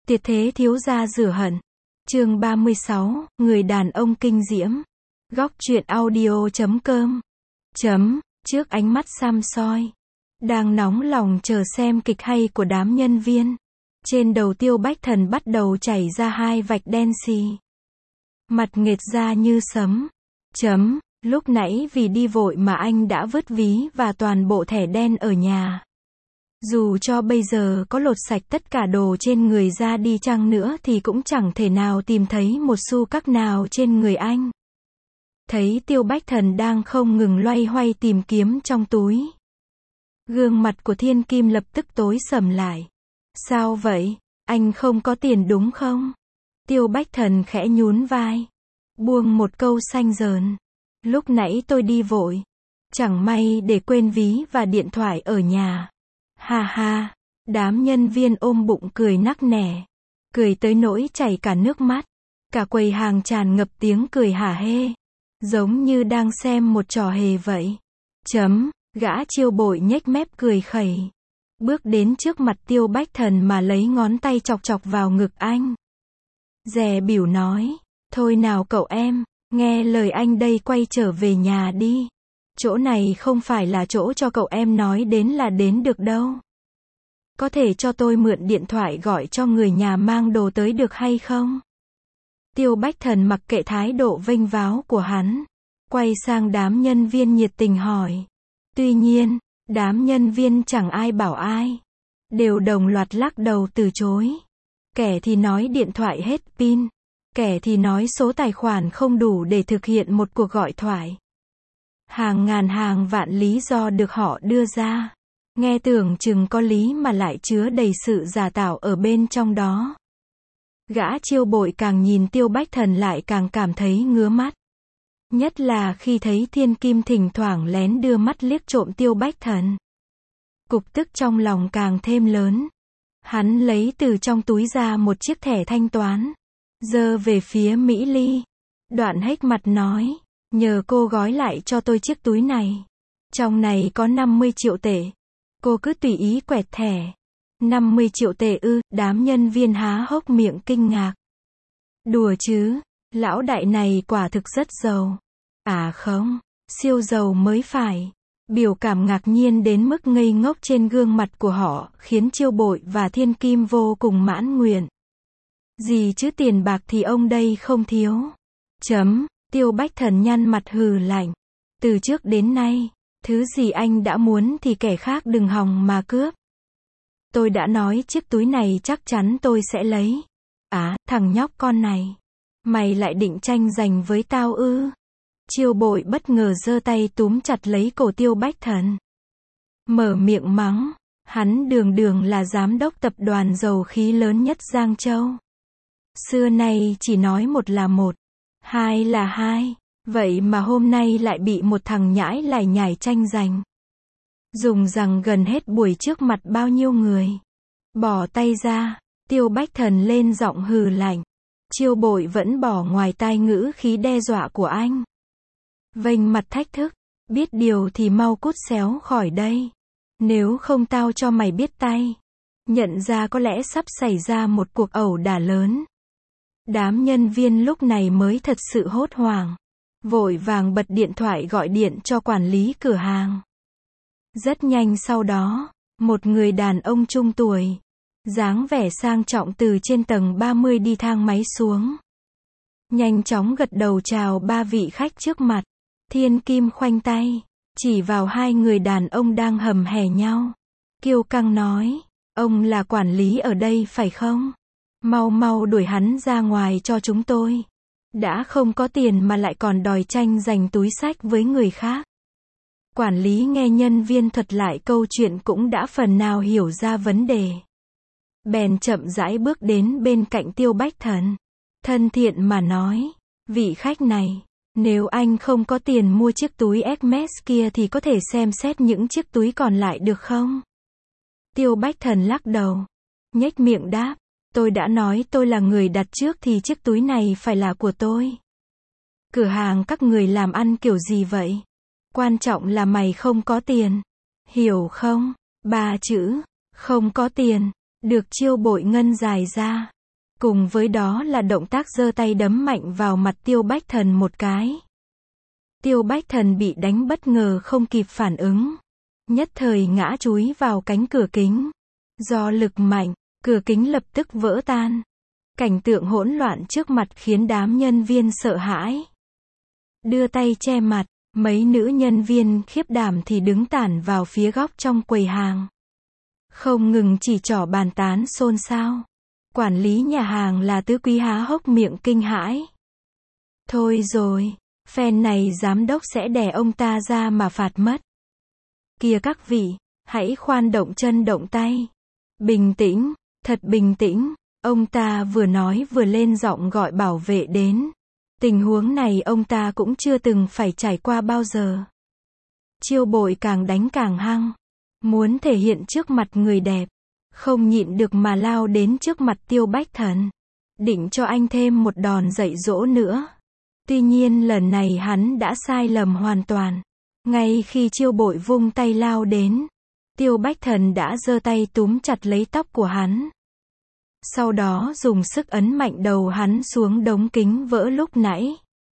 Tuyệt thế thiếu gia rửa hận. Chương 36, người đàn ông kinh diễm. Góc truyện audio.com. Trước ánh mắt săm soi, đang nóng lòng chờ xem kịch hay của đám nhân viên, trên đầu Tiêu Bách Thần bắt đầu chảy ra hai vạch đen xì. Mặt nghệt ra như sấm. Lúc nãy vì đi vội mà anh đã vứt ví và toàn bộ thẻ đen ở nhà. Dù cho bây giờ có lột sạch tất cả đồ trên người ra đi chăng nữa thì cũng chẳng thể nào tìm thấy một xu cắc nào trên người anh. Thấy Tiêu Bách Thần đang không ngừng loay hoay tìm kiếm trong túi, gương mặt của Thiên Kim lập tức tối sầm lại. Sao vậy? Anh không có tiền đúng không? Tiêu Bách Thần khẽ nhún vai, buông một câu xanh dờn. Lúc nãy tôi đi vội, chẳng may để quên ví và điện thoại ở nhà. Ha ha, đám nhân viên ôm bụng cười nắc nẻ, cười tới nỗi chảy cả nước mắt. Cả quầy hàng tràn ngập tiếng cười hả hê, giống như đang xem một trò hề vậy. Gã chiêu bội nhếch mép cười khẩy, bước đến trước mặt Tiêu Bách Thần mà lấy ngón tay chọc chọc vào ngực anh. Dè bỉu nói, thôi nào cậu em, nghe lời anh đây, quay trở về nhà đi. Chỗ này không phải là chỗ cho cậu em nói đến là đến được đâu. Có thể cho tôi mượn điện thoại gọi cho người nhà mang đồ tới được hay không? Tiêu Bách Thần mặc kệ thái độ vênh váo của hắn, quay sang đám nhân viên nhiệt tình hỏi. Tuy nhiên, đám nhân viên chẳng ai bảo ai, đều đồng loạt lắc đầu từ chối. Kẻ thì nói điện thoại hết pin, kẻ thì nói số tài khoản không đủ để thực hiện một cuộc gọi thoại. Hàng ngàn hàng vạn lý do được họ đưa ra, nghe tưởng chừng có lý mà lại chứa đầy sự giả tạo ở bên trong đó. Gã chiêu bội càng nhìn Tiêu Bách Thần lại càng cảm thấy ngứa mắt. Nhất là khi thấy Thiên Kim thỉnh thoảng lén đưa mắt liếc trộm Tiêu Bách Thần. Cục tức trong lòng càng thêm lớn. Hắn lấy từ trong túi ra một chiếc thẻ thanh toán, giơ về phía Mỹ Ly. Đoạn hếch mặt nói, nhờ cô gói lại cho tôi chiếc túi này. Trong này có 50 triệu tệ. Cô cứ tùy ý quẹt thẻ. 50 triệu tệ ư? Đám nhân viên há hốc miệng kinh ngạc. Đùa chứ, lão đại này quả thực rất giàu. À không, siêu giàu mới phải. Biểu cảm ngạc nhiên đến mức ngây ngốc trên gương mặt của họ, khiến chiêu bội và Thiên Kim vô cùng mãn nguyện. Gì chứ tiền bạc thì ông đây không thiếu. Tiêu Bách Thần nhăn mặt hừ lạnh. Từ trước đến nay, thứ gì anh đã muốn thì kẻ khác đừng hòng mà cướp. Tôi đã nói chiếc túi này chắc chắn tôi sẽ lấy. À, thằng nhóc con này, mày lại định tranh giành với tao ư? Chiêu bội bất ngờ giơ tay túm chặt lấy cổ Tiêu Bách Thần, mở miệng mắng. Hắn đường đường là giám đốc tập đoàn dầu khí lớn nhất Giang Châu. Xưa nay chỉ nói một là một, hai là hai. Vậy mà hôm nay lại bị một thằng nhãi lải nhải tranh giành. Dùng rằng gần hết buổi trước mặt bao nhiêu người. Bỏ tay ra, Tiêu Bách Thần lên giọng hừ lạnh. Chiêu bội vẫn bỏ ngoài tai ngữ khí đe dọa của anh. Vênh mặt thách thức, biết điều thì mau cút xéo khỏi đây. Nếu không tao cho mày biết tay. Nhận ra có lẽ sắp xảy ra một cuộc ẩu đả lớn. Đám nhân viên lúc này mới thật sự hốt hoảng, vội vàng bật điện thoại gọi điện cho quản lý cửa hàng. Rất nhanh sau đó, một người đàn ông trung tuổi, dáng vẻ sang trọng từ trên tầng 30 đi thang máy xuống. Nhanh chóng gật đầu chào ba vị khách trước mặt. Thiên Kim khoanh tay, chỉ vào hai người đàn ông đang hầm hè nhau. Kiêu căng nói, ông là quản lý ở đây phải không? Mau mau đuổi hắn ra ngoài cho chúng tôi. Đã không có tiền mà lại còn đòi tranh giành túi xách với người khác. Quản lý nghe nhân viên thuật lại câu chuyện cũng đã phần nào hiểu ra vấn đề. Bèn chậm rãi bước đến bên cạnh Tiêu Bách Thần. Thân thiện mà nói, vị khách này, nếu anh không có tiền mua chiếc túi Hermes kia thì có thể xem xét những chiếc túi còn lại được không? Tiêu Bách Thần lắc đầu, nhếch miệng đáp, tôi đã nói tôi là người đặt trước thì chiếc túi này phải là của tôi. Cửa hàng các người làm ăn kiểu gì vậy? Quan trọng là mày không có tiền. Hiểu không? 3 chữ, không có tiền, được chiêu bội ngân dài ra. Cùng với đó là động tác giơ tay đấm mạnh vào mặt Tiêu Bách Thần một cái. Tiêu Bách Thần bị đánh bất ngờ không kịp phản ứng. Nhất thời ngã chúi vào cánh cửa kính. Do lực mạnh, cửa kính lập tức vỡ tan. Cảnh tượng hỗn loạn trước mặt khiến đám nhân viên sợ hãi. Đưa tay che mặt, mấy nữ nhân viên khiếp đảm thì đứng tản vào phía góc trong quầy hàng. Không ngừng chỉ trỏ bàn tán xôn xao. Quản lý nhà hàng là Tứ Quý há hốc miệng kinh hãi. Thôi rồi, phen này giám đốc sẽ đè ông ta ra mà phạt mất. Kìa các vị, hãy khoan động chân động tay. Bình tĩnh, thật bình tĩnh. Ông ta vừa nói vừa lên giọng gọi bảo vệ đến. Tình huống này ông ta cũng chưa từng phải trải qua bao giờ. Chiêu Bội càng đánh càng hăng. Muốn thể hiện trước mặt người đẹp. Không nhịn được mà lao đến trước mặt Tiêu Bách Thần. Định cho anh thêm một đòn dạy dỗ nữa. Tuy nhiên lần này hắn đã sai lầm hoàn toàn. Ngay khi Chiêu Bội vung tay lao đến, Tiêu Bách Thần đã giơ tay túm chặt lấy tóc của hắn. Sau đó dùng sức ấn mạnh đầu hắn xuống đống kính vỡ lúc nãy.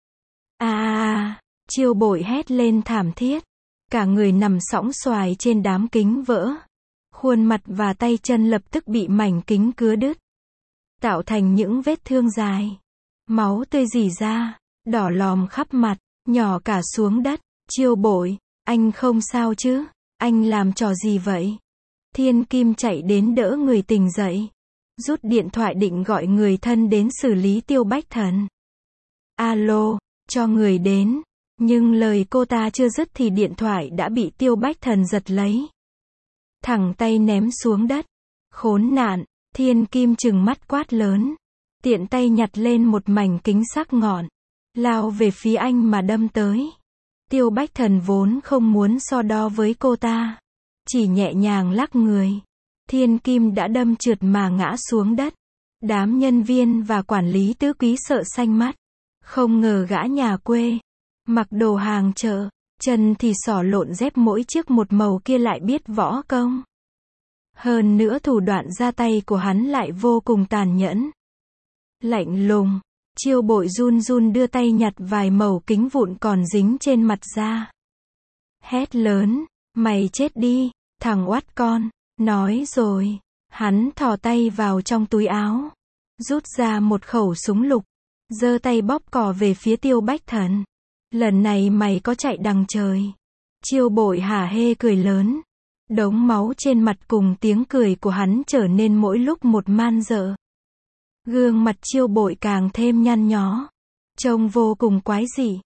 Chiêu Bội hét lên thảm thiết. Cả người nằm sõng soài trên đám kính vỡ. Khuôn mặt và tay chân lập tức bị mảnh kính cứa đứt. Tạo thành những vết thương dài. Máu tươi rỉ ra, đỏ lòm khắp mặt, nhỏ cả xuống đất. Chiêu Bội, anh không sao chứ? Anh làm trò gì vậy? Thiên Kim chạy đến đỡ người tình dậy. Rút điện thoại định gọi người thân đến xử lý Tiêu Bách Thần. Alo, cho người đến. Nhưng lời cô ta chưa dứt thì điện thoại đã bị Tiêu Bách Thần giật lấy. Thẳng tay ném xuống đất. Khốn nạn, Thiên Kim trừng mắt quát lớn. Tiện tay nhặt lên một mảnh kính sắc ngọn. Lao về phía anh mà đâm tới. Tiêu Bách Thần vốn không muốn so đo với cô ta. Chỉ nhẹ nhàng lắc người. Thiên Kim đã đâm trượt mà ngã xuống đất. Đám nhân viên và quản lý Tứ Quý sợ xanh mắt. Không ngờ gã nhà quê. Mặc đồ hàng chợ. Chân thì xỏ lộn dép mỗi chiếc một màu kia lại biết võ công. Hơn nữa thủ đoạn ra tay của hắn lại vô cùng tàn nhẫn. Lạnh lùng. Chiêu Bội run run đưa tay nhặt vài mẩu kính vụn còn dính trên mặt ra. Hét lớn, mày chết đi, thằng oát con. Nói rồi, hắn thò tay vào trong túi áo. Rút ra một khẩu súng lục. Giơ tay bóp cò về phía Tiêu Bách Thần. Lần này mày có chạy đằng trời. Chiêu Bội hả hê cười lớn. Đống máu trên mặt cùng tiếng cười của hắn trở nên mỗi lúc một man dợ. Gương mặt Chiêu Bội càng thêm nhăn nhó. Trông vô cùng quái dị.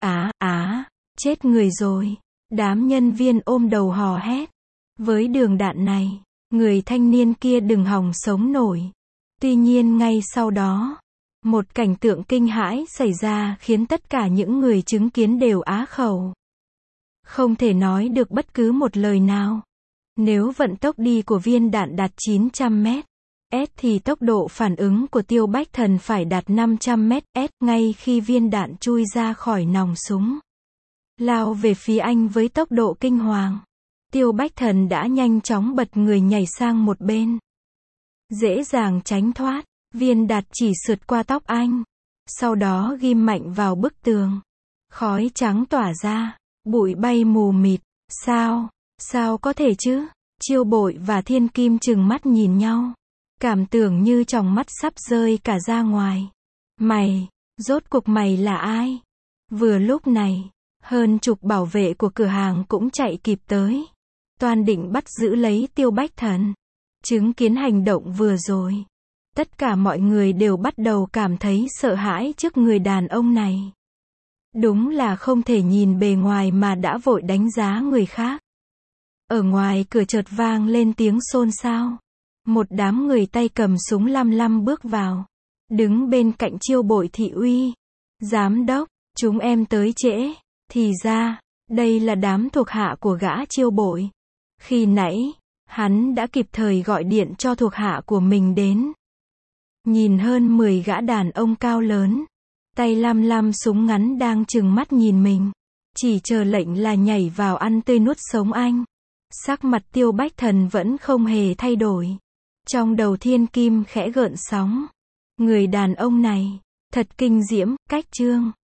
Chết người rồi. Đám nhân viên ôm đầu hò hét. Với đường đạn này, người thanh niên kia đừng hòng sống nổi. Tuy nhiên ngay sau đó, một cảnh tượng kinh hãi xảy ra khiến tất cả những người chứng kiến đều á khẩu. Không thể nói được bất cứ một lời nào. Nếu vận tốc đi của viên đạn đạt 900 m/s thì tốc độ phản ứng của Tiêu Bách Thần phải đạt 500 m/s. Ngay khi viên đạn chui ra khỏi nòng súng, lao về phía anh với tốc độ kinh hoàng, Tiêu Bách Thần đã nhanh chóng bật người nhảy sang một bên. Dễ dàng tránh thoát, viên đạn chỉ sượt qua tóc anh. Sau đó ghim mạnh vào bức tường. Khói trắng tỏa ra, bụi bay mù mịt. Sao có thể chứ? Chiêu Bội và Thiên Kim trừng mắt nhìn nhau. Cảm tưởng như tròng mắt sắp rơi cả ra ngoài. Rốt cuộc mày là ai? Vừa lúc này, hơn chục bảo vệ của cửa hàng cũng chạy kịp tới. Toan định bắt giữ lấy Tiêu Bách Thần. Chứng kiến hành động vừa rồi, tất cả mọi người đều bắt đầu cảm thấy sợ hãi trước người đàn ông này. Đúng là không thể nhìn bề ngoài mà đã vội đánh giá người khác. Ở ngoài cửa chợt vang lên tiếng xôn xao. Một đám người tay cầm súng lăm lăm bước vào. Đứng bên cạnh Chiêu Bội thị uy. Giám đốc, chúng em tới trễ. Thì ra, đây là đám thuộc hạ của gã Chiêu Bội. Khi nãy, hắn đã kịp thời gọi điện cho thuộc hạ của mình đến. Nhìn hơn 10 gã đàn ông cao lớn, tay lăm lăm súng ngắn đang trừng mắt nhìn mình. Chỉ chờ lệnh là nhảy vào ăn tươi nuốt sống anh. Sắc mặt Tiêu Bách Thần vẫn không hề thay đổi. Trong đầu Thiên Kim khẽ gợn sóng. Người đàn ông này, thật kinh diễm, cách chương.